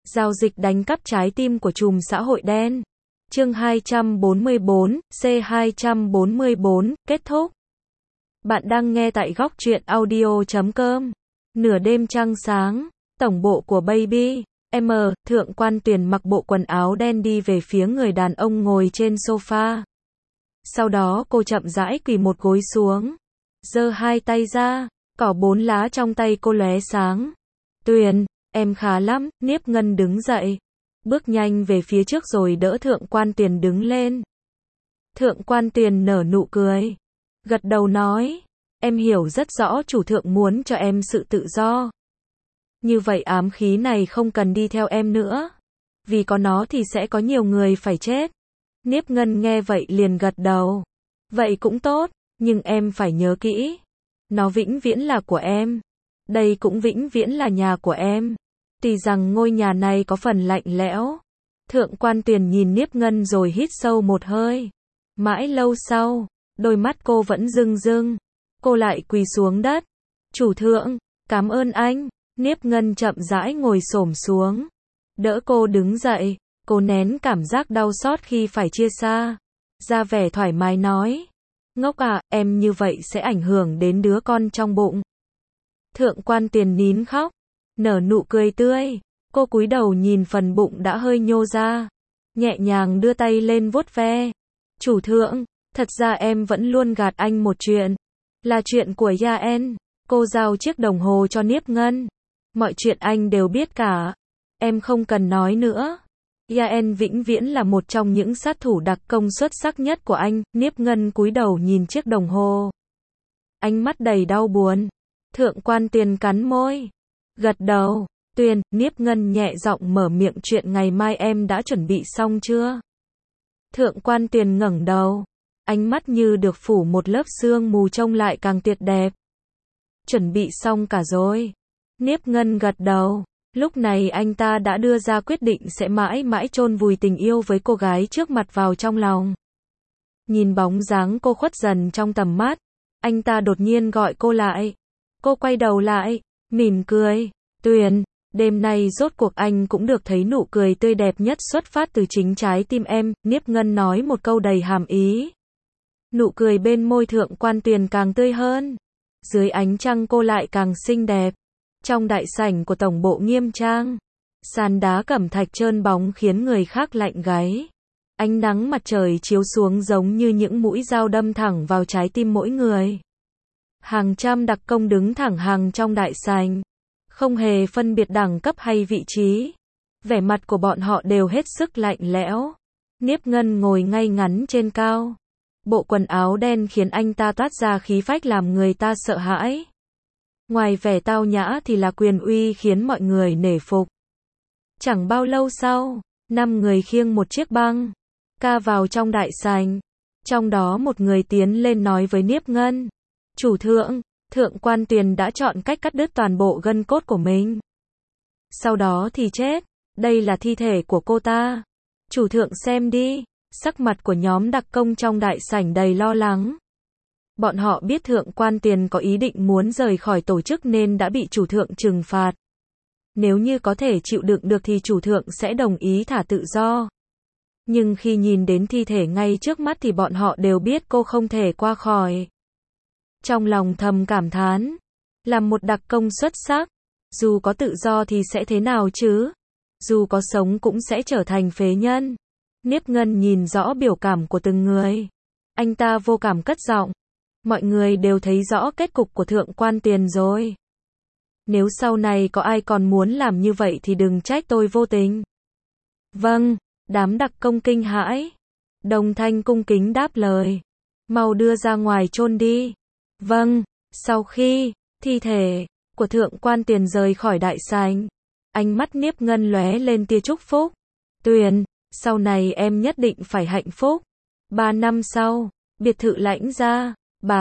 Giao dịch đánh cắp trái tim của trùm xã hội đen. Chương 244, C244, kết thúc. Bạn đang nghe tại góc truyện audio.com. Nửa đêm trăng sáng, tổng bộ của Baby M, Thượng Quan Tuyền mặc bộ quần áo đen đi về phía người đàn ông ngồi trên sofa. Sau đó cô chậm rãi quỳ một gối xuống, giơ hai tay ra, cỏ 4 lá trong tay cô lóe sáng. Tuyền, em khá lắm. Niếp Ngân đứng dậy, bước nhanh về phía trước rồi đỡ Thượng Quan Tuyền đứng lên. Thượng Quan Tuyền nở nụ cười, gật đầu nói, em hiểu rất rõ chủ thượng muốn cho em sự tự do. Như vậy ám khí này không cần đi theo em nữa, vì có nó thì sẽ có nhiều người phải chết. Niếp Ngân nghe vậy liền gật đầu, vậy cũng tốt, nhưng em phải nhớ kỹ, nó vĩnh viễn là của em. Đây cũng vĩnh viễn là nhà của em. Tuy rằng ngôi nhà này có phần lạnh lẽo. Thượng Quan Tuyền nhìn Niếp Ngân rồi hít sâu một hơi. Mãi lâu sau, đôi mắt cô vẫn rưng rưng. Cô lại quỳ xuống đất. Chủ thượng, cảm ơn anh. Niếp Ngân chậm rãi ngồi xổm xuống, đỡ cô đứng dậy. Cô nén cảm giác đau xót khi phải chia xa, ra vẻ thoải mái nói, ngốc à, em như vậy sẽ ảnh hưởng đến đứa con trong bụng. Thượng Quan Tuyền nín khóc, nở nụ cười tươi. Cô cúi đầu nhìn phần bụng đã hơi nhô ra, nhẹ nhàng đưa tay lên vuốt ve. Chủ thượng, thật ra em vẫn luôn gạt anh một chuyện, là chuyện của Yaen. Cô giao chiếc đồng hồ cho Niếp Ngân. Mọi chuyện anh đều biết cả, em không cần nói nữa. Yaen vĩnh viễn là một trong những sát thủ đặc công xuất sắc nhất của anh. Niếp Ngân cúi đầu nhìn chiếc đồng hồ, ánh mắt đầy đau buồn. Thượng Quan Tuyền cắn môi, gật đầu. Tuyền, Niếp Ngân nhẹ giọng mở miệng, chuyện ngày mai em đã chuẩn bị xong chưa? Thượng Quan Tuyền ngẩng đầu, ánh mắt như được phủ một lớp sương mù trông lại càng tuyệt đẹp. Chuẩn bị xong cả rồi. Niếp Ngân gật đầu. Lúc này anh ta đã đưa ra quyết định sẽ mãi mãi chôn vùi tình yêu với cô gái trước mặt vào trong lòng. Nhìn bóng dáng cô khuất dần trong tầm mắt, anh ta đột nhiên gọi cô lại. Cô quay đầu lại, mỉm cười. Tuyền, đêm nay rốt cuộc anh cũng được thấy nụ cười tươi đẹp nhất xuất phát từ chính trái tim em. Niếp Ngân nói một câu đầy hàm ý. Nụ cười bên môi Thượng Quan Tuyền càng tươi hơn. Dưới ánh trăng cô lại càng xinh đẹp. Trong đại sảnh của tổng bộ Nghiêm Trang, sàn đá cẩm thạch trơn bóng khiến người khác lạnh gáy. Ánh nắng mặt trời chiếu xuống giống như những mũi dao đâm thẳng vào trái tim mỗi người. Hàng trăm đặc công đứng thẳng hàng trong đại sảnh, không hề phân biệt đẳng cấp hay vị trí. Vẻ mặt của bọn họ đều hết sức lạnh lẽo. Niếp Ngân ngồi ngay ngắn trên cao. Bộ quần áo đen khiến anh ta toát ra khí phách làm người ta sợ hãi. Ngoài vẻ tao nhã thì là quyền uy khiến mọi người nể phục. Chẳng bao lâu sau, 5 người khiêng một chiếc băng ca vào trong đại sảnh. Trong đó một người tiến lên nói với Niếp Ngân, chủ thượng, Thượng Quan Tuyền đã chọn cách cắt đứt toàn bộ gân cốt của mình. Sau đó thì chết. Đây là thi thể của cô ta. Chủ thượng xem đi. Sắc mặt của nhóm đặc công trong đại sảnh đầy lo lắng. Bọn họ biết Thượng Quan Tuyền có ý định muốn rời khỏi tổ chức nên đã bị chủ thượng trừng phạt. Nếu như có thể chịu đựng được thì chủ thượng sẽ đồng ý thả tự do. Nhưng khi nhìn đến thi thể ngay trước mắt thì bọn họ đều biết cô không thể qua khỏi. Trong lòng thầm cảm thán, làm một đặc công xuất sắc, dù có tự do thì sẽ thế nào chứ? Dù có sống cũng sẽ trở thành phế nhân. Niếp Ngân nhìn rõ biểu cảm của từng người. Anh ta vô cảm cất giọng. Mọi người đều thấy rõ kết cục của Thượng Quan Tuyền rồi. Nếu sau này có ai còn muốn làm như vậy thì đừng trách tôi vô tình. Vâng, đám đặc công kinh hãi. Đồng thanh cung kính đáp lời. Mau đưa ra ngoài chôn đi. Vâng, sau khi thi thể của Thượng Quan Tuyền rời khỏi đại sảnh, ánh mắt Niếp Ngân lóe lên tia chúc phúc. Tuyền, sau này em nhất định phải hạnh phúc. 3 năm sau, biệt thự Lãnh gia.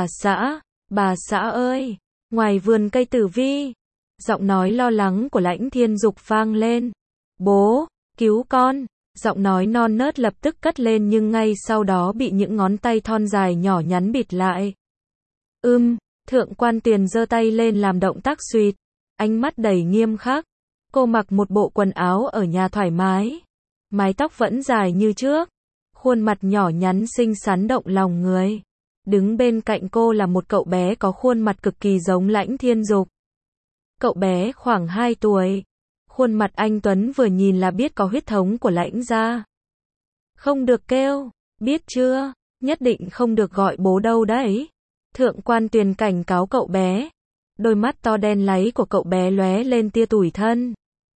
Bà xã ơi, ngoài vườn cây tử vi, giọng nói lo lắng của Lãnh Thiên Dục vang lên. Bố, cứu con. Giọng nói non nớt lập tức cất lên nhưng ngay sau đó bị những ngón tay thon dài nhỏ nhắn bịt lại. Thượng Quan Tuyền giơ tay lên làm động tác suýt, ánh mắt đầy nghiêm khắc. Cô mặc một bộ quần áo ở nhà thoải mái. Mái tóc vẫn dài như trước. Khuôn mặt nhỏ nhắn xinh xắn động lòng người. Đứng bên cạnh cô là một cậu bé có khuôn mặt cực kỳ giống Lãnh Thiên Dục. Cậu bé khoảng 2 tuổi. Khuôn mặt anh tuấn vừa nhìn là biết có huyết thống của Lãnh gia. Không được kêu, biết chưa? Nhất định không được gọi bố đâu đấy. Thượng quan Tuyền cảnh cáo cậu bé. Đôi mắt to đen láy của cậu bé lóe lên tia tủi thân.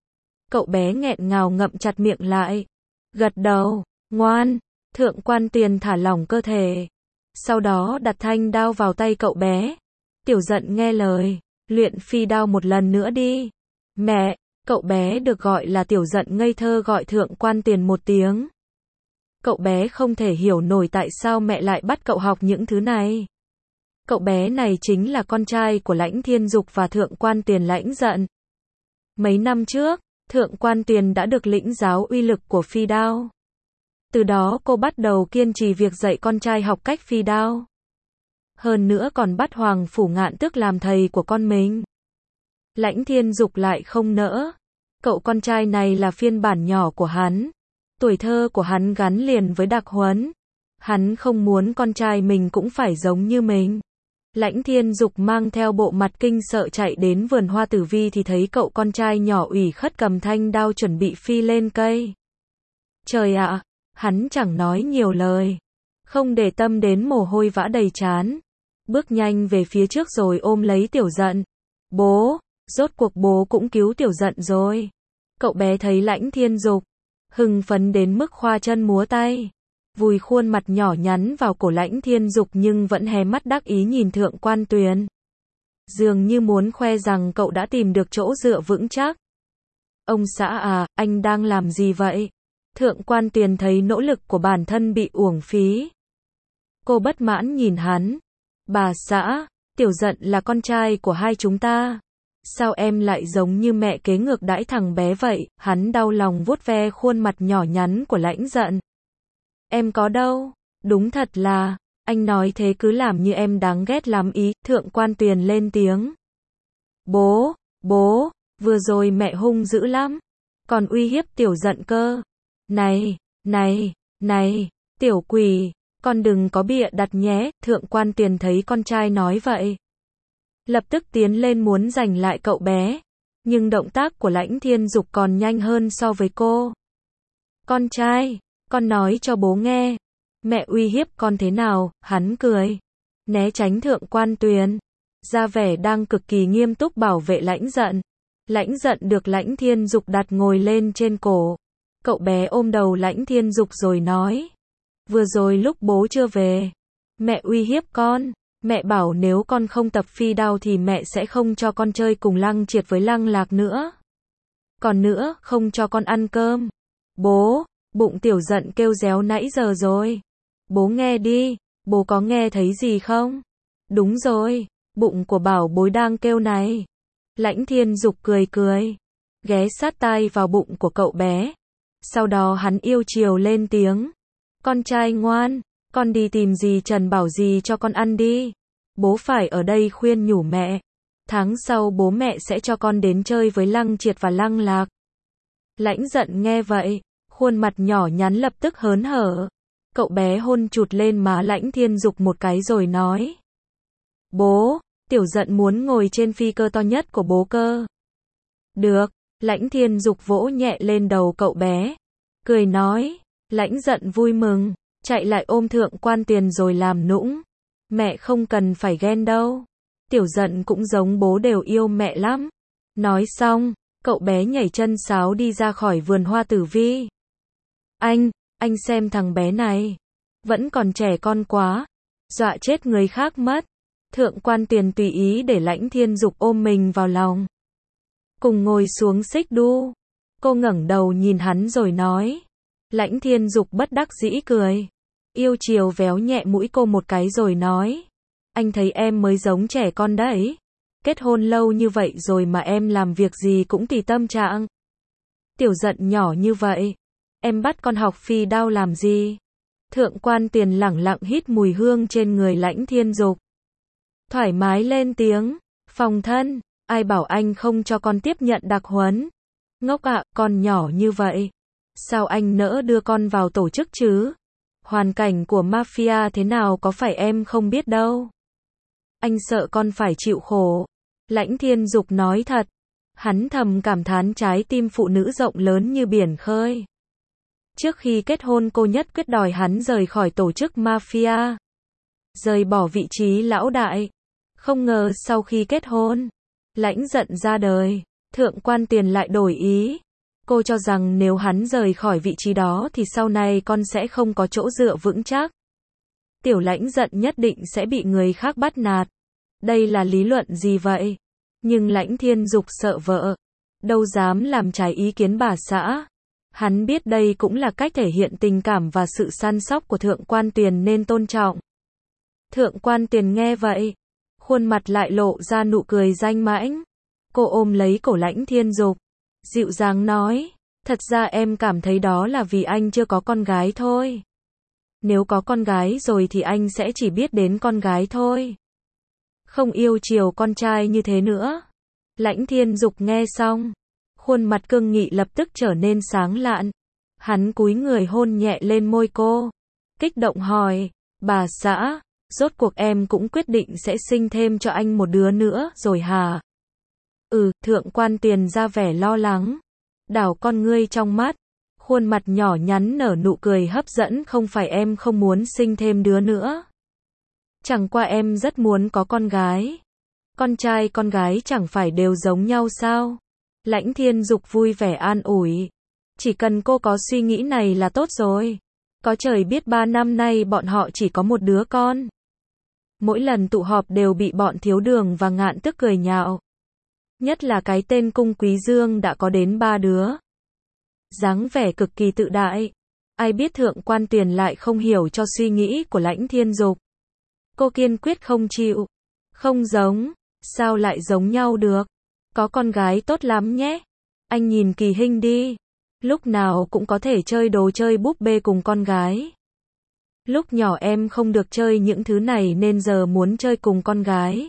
Cậu bé nghẹn ngào ngậm chặt miệng lại. Gật đầu, ngoan. Thượng quan Tuyền thả lỏng cơ thể. Sau đó đặt thanh đao vào tay cậu bé. Tiểu Dận nghe lời, luyện phi đao một lần nữa đi. Mẹ, cậu bé được gọi là Tiểu Dận ngây thơ gọi Thượng quan Tuyền một tiếng. Cậu bé không thể hiểu nổi tại sao mẹ lại bắt cậu học những thứ này. Cậu bé này chính là con trai của Lãnh Thiên Dục và Thượng quan Tuyền Lãnh Dận. Mấy năm trước, Thượng quan Tuyền đã được lĩnh giáo uy lực của phi đao. Từ đó cô bắt đầu kiên trì việc dạy con trai học cách phi đao. Hơn nữa còn bắt Hoàng Phủ Ngạn Tước làm thầy của con mình. Lãnh Thiên Dục lại không nỡ. Cậu con trai này là phiên bản nhỏ của hắn. Tuổi thơ của hắn gắn liền với đặc huấn. Hắn không muốn con trai mình cũng phải giống như mình. Lãnh Thiên Dục mang theo bộ mặt kinh sợ chạy đến vườn hoa tử vi thì thấy cậu con trai nhỏ ủy khất cầm thanh đao chuẩn bị phi lên cây. Trời ạ, hắn chẳng nói nhiều lời. Không để tâm đến mồ hôi vã đầy trán. Bước nhanh về phía trước rồi ôm lấy Tiểu Dận. Bố, rốt cuộc bố cũng cứu Tiểu Dận rồi. Cậu bé thấy Lãnh Thiên Dục, hưng phấn đến mức khoa chân múa tay. Vùi khuôn mặt nhỏ nhắn vào cổ Lãnh Thiên Dục nhưng vẫn hé mắt đắc ý nhìn Thượng quan Tuyền. Dường như muốn khoe rằng cậu đã tìm được chỗ dựa vững chắc. Ông xã à, anh đang làm gì vậy? Thượng quan Tuyền thấy nỗ lực của bản thân bị uổng phí. Cô bất mãn nhìn hắn. Bà xã, Tiểu Dận là con trai của hai chúng ta. Sao em lại giống như mẹ kế ngược đãi thằng bé vậy? Hắn đau lòng vuốt ve khuôn mặt nhỏ nhắn của Lãnh Dận. Em có đâu, đúng thật là, anh nói thế cứ làm như em đáng ghét lắm ý. Thượng quan Tuyền lên tiếng. Bố, vừa rồi mẹ hung dữ lắm, còn uy hiếp Tiểu Dận cơ. Này, tiểu quỷ, con đừng có bịa đặt nhé. Thượng quan Tuyền thấy con trai nói vậy, lập tức tiến lên muốn giành lại cậu bé, nhưng động tác của Lãnh Thiên Dục còn nhanh hơn so với cô. Con trai, con nói cho bố nghe, mẹ uy hiếp con thế nào? Hắn cười, né tránh Thượng quan Tuyền, ra vẻ đang cực kỳ nghiêm túc bảo vệ Lãnh Dận. Lãnh Dận được Lãnh Thiên Dục đặt ngồi lên trên cổ. Cậu bé ôm đầu Lãnh Thiên Dục rồi nói, vừa rồi lúc bố chưa về, mẹ uy hiếp con. Mẹ bảo nếu con không tập phi đao thì mẹ sẽ không cho con chơi cùng Lăng Triệt với Lăng Lạc nữa. Còn nữa, không cho con ăn cơm. Bố, bụng Tiểu Dận kêu réo nãy giờ rồi. Bố nghe đi, bố có nghe thấy gì không? Đúng rồi, bụng của bảo bối đang kêu này. Lãnh Thiên Dục cười, ghé sát tai vào bụng của cậu bé. Sau đó hắn yêu chiều lên tiếng. Con trai ngoan, con đi tìm dì Trần bảo dì cho con ăn đi. Bố phải ở đây khuyên nhủ mẹ. Tháng sau bố mẹ sẽ cho con đến chơi với Lăng Triệt và Lăng Lạc. Lãnh Dận nghe vậy, khuôn mặt nhỏ nhắn lập tức hớn hở. Cậu bé hôn chụt lên má Lãnh Thiên Dục một cái rồi nói. Bố, Tiểu Dận muốn ngồi trên phi cơ to nhất của bố cơ. Được, Lãnh Thiên Dục vỗ nhẹ lên đầu cậu bé. Cười nói, Lãnh Dận vui mừng, chạy lại ôm Thượng quan Tuyền rồi làm nũng. Mẹ không cần phải ghen đâu. Tiểu Dận cũng giống bố đều yêu mẹ lắm. Nói xong, cậu bé nhảy chân sáo đi ra khỏi vườn hoa tử vi. Anh xem thằng bé này. Vẫn còn trẻ con quá. Dọa chết người khác mất. Thượng quan Tuyền tùy ý để Lãnh Thiên Dục ôm mình vào lòng. Cùng ngồi xuống xích đu. Cô ngẩng đầu nhìn hắn rồi nói. Lãnh Thiên Dục bất đắc dĩ cười. Yêu chiều véo nhẹ mũi cô một cái rồi nói. Anh thấy em mới giống trẻ con đấy. Kết hôn lâu như vậy rồi mà em làm việc gì cũng tùy tâm trạng. Tiểu Dận nhỏ như vậy. Em bắt con học phi đao làm gì? Thượng quan Tuyền lẳng lặng hít mùi hương trên người Lãnh Thiên Dục. Thoải mái lên tiếng. Phòng thân, ai bảo anh không cho con tiếp nhận đặc huấn. Ngốc ạ, con nhỏ như vậy. Sao anh nỡ đưa con vào tổ chức chứ? Hoàn cảnh của mafia thế nào có phải em không biết đâu. Anh sợ con phải chịu khổ. Lãnh Thiên Dục nói thật. Hắn thầm cảm thán trái tim phụ nữ rộng lớn như biển khơi. Trước khi kết hôn cô nhất quyết đòi hắn rời khỏi tổ chức mafia. Rời bỏ vị trí lão đại. Không ngờ sau khi kết hôn, Lãnh giận ra đời, Thượng Quan Tiền lại đổi ý. Cô cho rằng nếu hắn rời khỏi vị trí đó thì sau này con sẽ không có chỗ dựa vững chắc. Tiểu Lãnh giận nhất định sẽ bị người khác bắt nạt. Đây là lý luận gì vậy? Nhưng Lãnh Thiên Dục sợ vợ, đâu dám làm trái ý kiến bà xã. Hắn biết đây cũng là cách thể hiện tình cảm và sự săn sóc của Thượng Quan Tiền nên tôn trọng. Thượng Quan Tiền nghe vậy, khuôn mặt lại lộ ra nụ cười danh mãnh. Cô ôm lấy cổ Lãnh Thiên Dục, dịu dàng nói, thật ra em cảm thấy đó là vì anh chưa có con gái thôi. Nếu có con gái rồi thì anh sẽ chỉ biết đến con gái thôi. Không yêu chiều con trai như thế nữa. Lãnh Thiên Dục nghe xong, khuôn mặt cương nghị lập tức trở nên sáng lạn. Hắn cúi người hôn nhẹ lên môi cô, kích động hỏi, bà xã, rốt cuộc em cũng quyết định sẽ sinh thêm cho anh một đứa nữa rồi hả? Thượng Quan Tiền ra vẻ lo lắng, đảo con ngươi trong mắt, khuôn mặt nhỏ nhắn nở nụ cười hấp dẫn. Không phải em không muốn sinh thêm đứa nữa. Chẳng qua em rất muốn có con gái. Con trai con gái chẳng phải đều giống nhau sao? Lãnh Thiên Dục vui vẻ an ủi. Chỉ cần cô có suy nghĩ này là tốt rồi. Có trời biết 3 năm nay bọn họ chỉ có một đứa con. Mỗi lần tụ họp đều bị bọn Thiếu Đường và Ngạn Tức cười nhạo. Nhất là cái tên Cung Quý Dương đã có đến 3 đứa. Dáng vẻ cực kỳ tự đại. Ai biết Thượng Quan Tiền lại không hiểu cho suy nghĩ của Lãnh Thiên Dục. Cô kiên quyết không chịu. Không giống. Sao lại giống nhau được? Có con gái tốt lắm nhé. Anh nhìn Kỳ Hinh đi. Lúc nào cũng có thể chơi đồ chơi búp bê cùng con gái. Lúc nhỏ em không được chơi những thứ này nên giờ muốn chơi cùng con gái.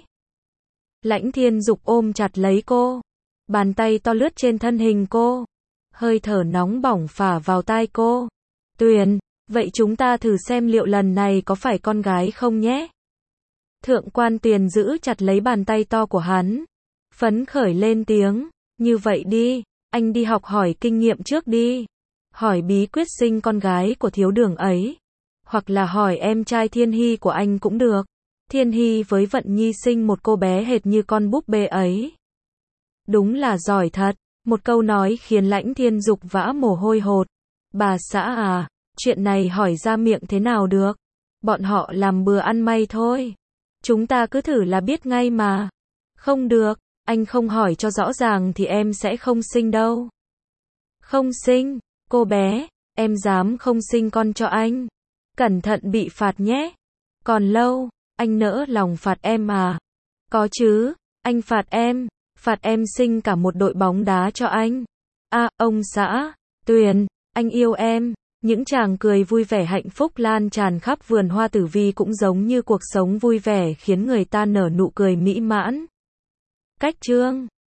Lãnh Thiên Dục ôm chặt lấy cô. Bàn tay to lướt trên thân hình cô. Hơi thở nóng bỏng phả vào tai cô. Tuyền, vậy chúng ta thử xem liệu lần này có phải con gái không nhé? Thượng Quan Tiền giữ chặt lấy bàn tay to của hắn. Phấn khởi lên tiếng. Như vậy đi, anh đi học hỏi kinh nghiệm trước đi. Hỏi bí quyết sinh con gái của Thiếu Đường ấy. Hoặc là hỏi em trai Thiên Hy của anh cũng được. Thiên Hy với Vận Nhi sinh một cô bé hệt như con búp bê ấy. Đúng là giỏi thật. Một câu nói khiến Lãnh Thiên Dục vã mồ hôi hột. Bà xã à, chuyện này hỏi ra miệng thế nào được? Bọn họ làm bừa ăn may thôi. Chúng ta cứ thử là biết ngay mà. Không được, anh không hỏi cho rõ ràng thì em sẽ không sinh đâu. Không sinh, cô bé, em dám không sinh con cho anh. Cẩn thận bị phạt nhé. Còn lâu, anh nỡ lòng phạt em à? Có chứ, anh phạt em sinh cả một đội bóng đá cho anh. Ông xã, Tuyền, anh yêu em. Những chàng cười vui vẻ hạnh phúc lan tràn khắp vườn hoa tử vi cũng giống như cuộc sống vui vẻ khiến người ta nở nụ cười mỹ mãn. Cách chương